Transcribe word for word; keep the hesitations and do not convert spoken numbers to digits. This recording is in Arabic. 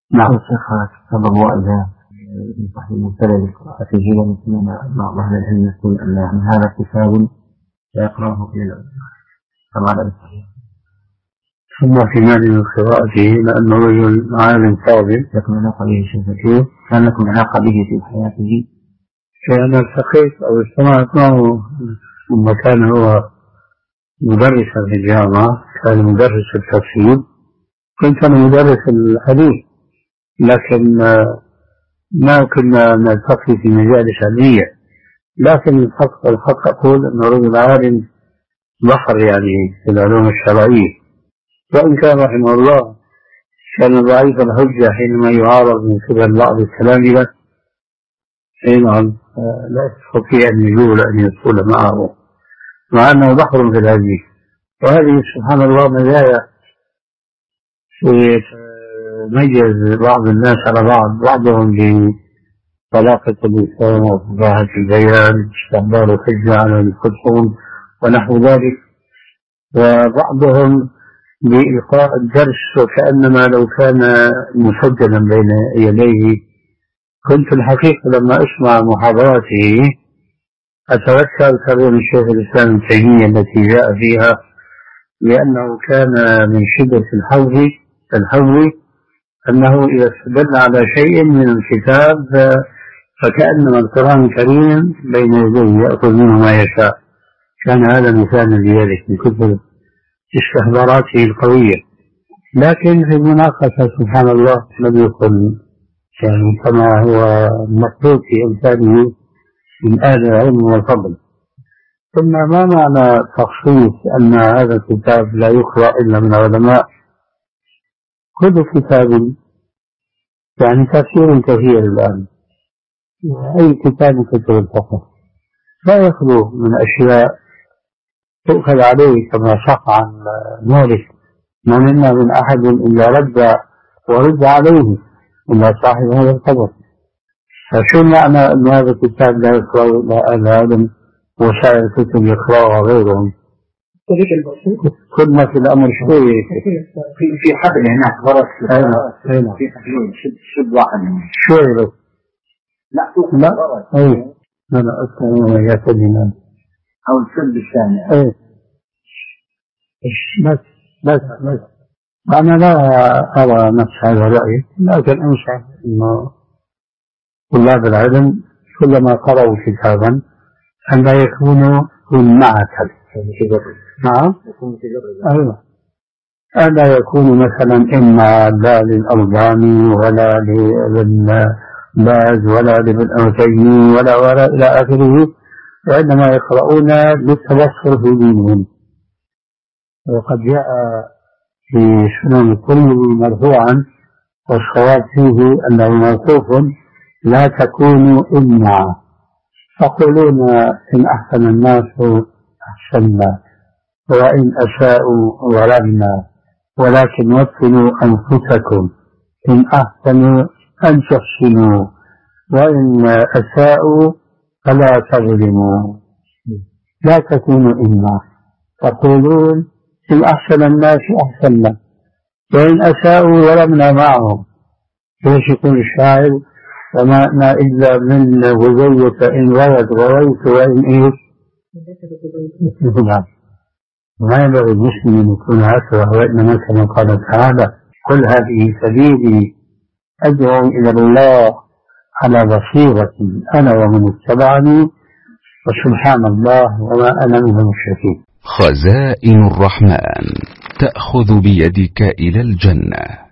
نعم الشيخ كتاب الله إذا صحيح المبتدأ بالقراءة فيه ومثلنا بعض أهل العلم يقول أن هذا كتاب لا يقرأه إلا العلماء كما لا يستطيع. ثم في معنى من قراءته لأنه رجل عالم فاضل لكن علاقة به شيء كان لكم علاقة به في حياته؟ أنا التقيت أو اجتمعت معه ثم كان هو مدرسا في الجامعة، كان مدرس التفسير، كنت أنا مدرس الحديث، لكن ما كنا نلتقي في مجالس علمية. لكن الحق الحق أقول أنه رجل عالم بحر يعني في العلوم الشرعية، وإن كان رحمه الله كان ضعيف الحجة حينما يعارض من قبل بعض التلامذة، حينما لا يستطيع أن يجول أن يدخل معه مع أنه بحر في الحديث. وهذه سبحان الله مزايا يميز بعض الناس على بعض، بعضهم بطلاقة اللسان وفصاحة البيان استعمال الحجة على الخصوم ونحو ذلك، وبعضهم بإلقاء الدرس وكأنما لو كان مسجلا بين يديه. كنت الحقيقة لما أسمع محاضراته أتذكر كلام الشيخ الإسلام ابن تيمية التي جاء فيها لأنه كان من شدة الحوز الحوز أنه إذا استدل على شيء من الكتاب فكأنما القرآن الكريم بين يديه يأخذ منه ما يشاء. كان هذا مثال لذلك من كثر استحضاراته القوية. لكن في المناقشة سبحان الله لم يكن يعني كما هو مطلوب في إمثاله من أهل العلم والفضل. ثم ما معنى تخصيص أن هذا الكتاب لا يقرأ إلا من علماء؟ كل كتاب يعني تفسير كثير الآن، أي كتاب كتب الفقه لا يخلو من أشياء تؤخذ عليه كما صح عن مالك: ما منا من أحد إلا رد ورد عليه إلا صاحب هذا القبر. فشو معنى أن هذا الكتاب لا يقرأ إلا أهل العلم وسائر الكتب يقرأها غيرهم؟ كل ما في الأمر شوي في في حبل هناك برس. أيوة في حبلين شد شد واحد منهم شوي بس. لا لا أي أنا أذكر يا سيدنا أو الشد الثاني. أي بس بس بس أنا لا أرى نفس هذا الرأي، لكن أنصح إنه طلاب العلم كلما قرأوا كتابا أن لا يكونوا من معك. نعم أيوة أن لا يكونوا مثلا إما لا للألباني ولا للباز ولا لابن عثيمين ولا ولا إلى آخره، وإنما يقرؤون للتبصر في دينهم. وقد جاء في سنن الترمذي مرفوعا والصواب فيه أنه موقوف: لا تكونوا إما تقولون إن أحسن الناس أحسنا وإن أساءوا ظلمنا، ولكن وكلوا أنفسكم إن أحسنوا أن تحسنوا وإن أساءوا فلا تظلموا. لا تكونوا إما تقولون إن أحسن الناس أحسنا وإن أساءوا ظلمنا معهم. ليش يقول الشاعر: وما أنا إلا من غزية إن غوت غويت وإن إيه. ما ينبغي المسلم أن يكون هكذا، وإنما كما قال تعالى: قل هذه سبيلي أدعو إلى الله على بصيرة أنا ومن اتبعني وسبحان الله وما أنا من المشركين. خزائن الرحمن تأخذ بيدك إلى الجنة.